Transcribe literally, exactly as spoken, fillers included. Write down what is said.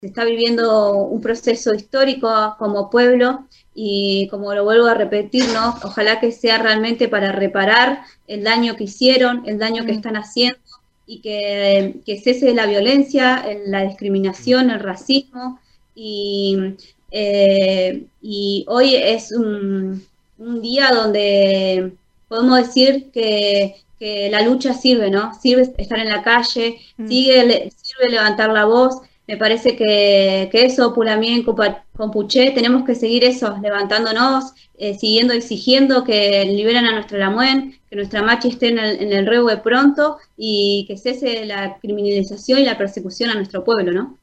se está viviendo un proceso histórico como pueblo y como lo vuelvo a repetir, ¿no? Ojalá que sea realmente para reparar el daño que hicieron, el daño que Mm, están haciendo y que, que cese la violencia, la discriminación, el racismo y, eh, y hoy es un, un día donde podemos decir que, que la lucha sirve, ¿no? Sirve estar en la calle, mm. sigue, sirve levantar la voz. Me parece que, que eso, Pulamien, Compuché, tenemos que seguir eso, levantándonos, eh, siguiendo exigiendo que liberen a nuestra Lamuen, que nuestra Machi esté en el, en el Reue pronto y que cese la criminalización y la persecución a nuestro pueblo, ¿no?